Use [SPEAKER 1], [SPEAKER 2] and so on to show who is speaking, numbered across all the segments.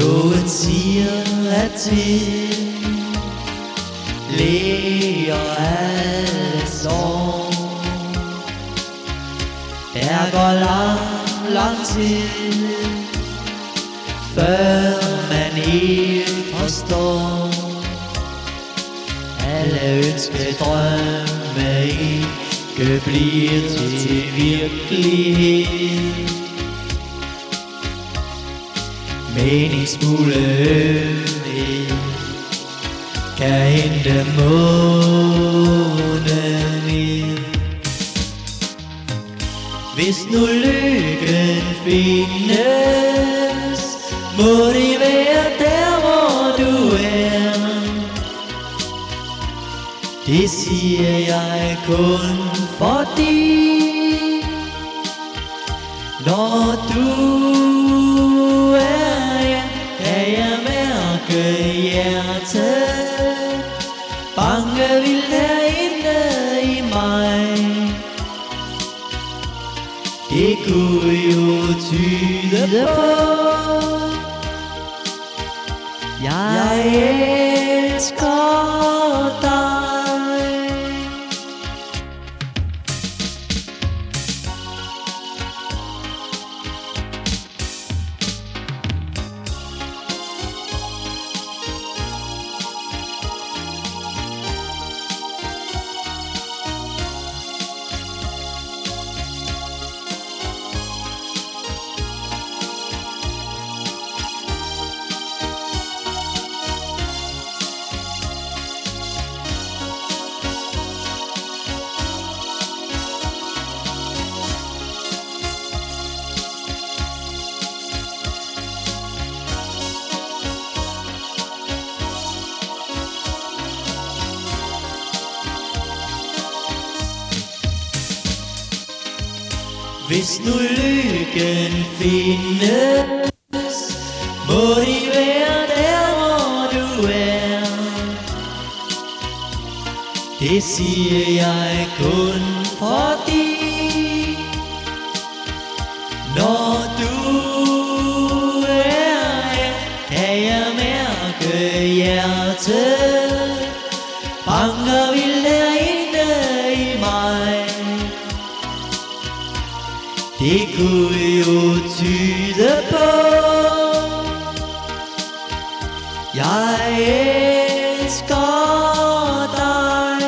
[SPEAKER 1] Båden siger, at tid læger alle sår. Der går lang tid, før man helt forstår. Alle ønskedrømme ikke bliver til virkelighed. Men en smule ømhed kan hente månen ned. Hvis nu lykken findes, må det være der, hvor du er. Det siger jeg kun fordi, når du er her, kan jeg mærke hjertet banke vildt herinde i mig. Det kunne jo tyde på, jeg elsker dig. Hvis nu lykken findes, må det være der, hvor du er. Det siger jeg kun fordi, når du er her, kan jeg mærke hjertet banker vildt herinde i mig. Det kunne jo tyde på, jeg elsker dig.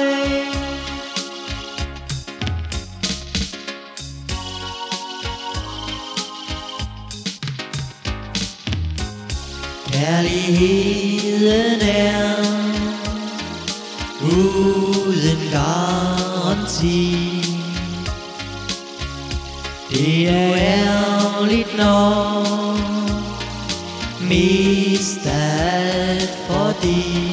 [SPEAKER 1] Kærligheden er uden garanti. Det er ærgerligt, når mest alt fordi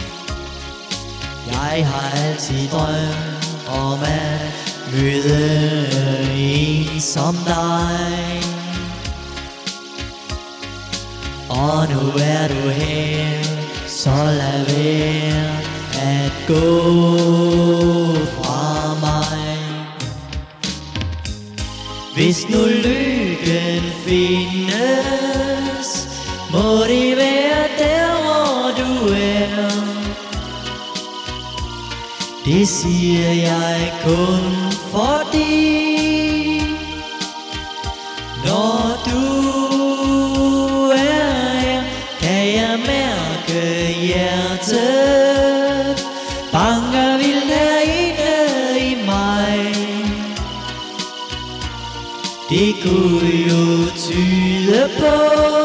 [SPEAKER 1] jeg har altid drømt om at møde en som dig. Og nu er du her, så lad være at gå fra mig. Hvis nu lykken findes, må det være der, hvor du er. Det siger jeg kun fordi, når du er her, kan jeg mærke hjertet banker vildt herinde i mig. Det kunne jo tyde på,